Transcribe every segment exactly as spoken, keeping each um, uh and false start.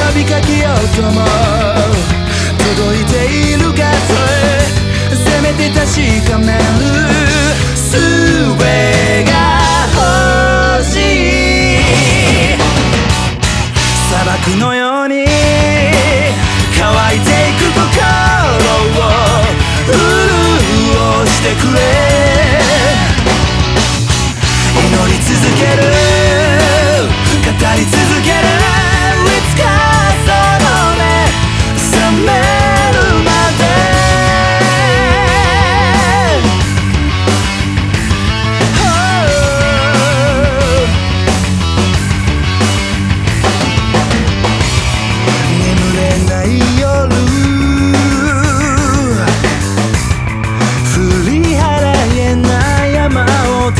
びかけようとも届いているかそれせめて確かめる術が欲しい砂漠のように乾いていく心を潤してくれ祈り続ける語り続けるいつかその目覚めるまで眠れない夜振り払えない山音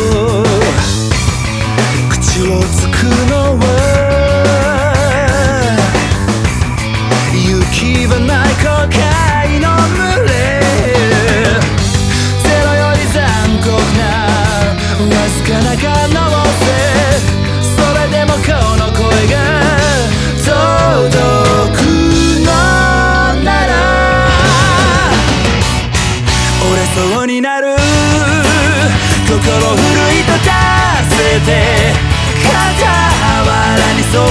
口をつくのは行き場ない後悔の群れゼロより残酷なわずかな可能性それでもこの声が届くのなら折れそうになる心奮い立たせて傍らにそう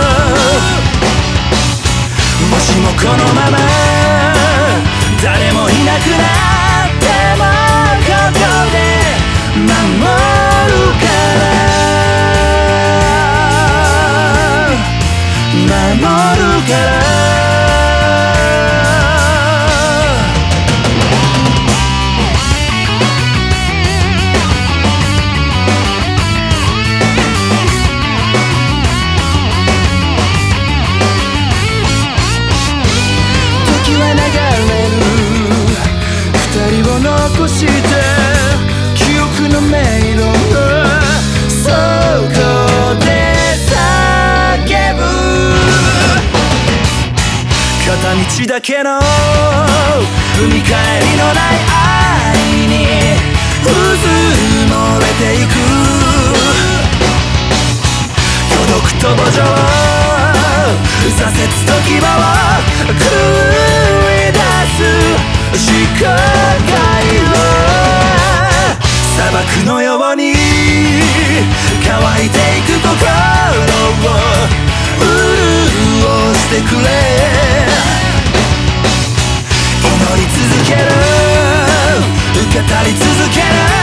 もしもこのまま誰もいなくなってもここで守るから守るから残して記憶の迷路のそこで叫ぶ片道だけの踏み返りのない愛にうずもれていく孤独と墓場挫折と牙を食い出す視界を砂漠のように乾いていく心を潤してくれ祈り続ける語り続ける